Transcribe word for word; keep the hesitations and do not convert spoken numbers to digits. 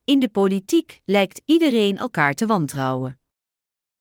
In de politiek lijkt iedereen elkaar te wantrouwen.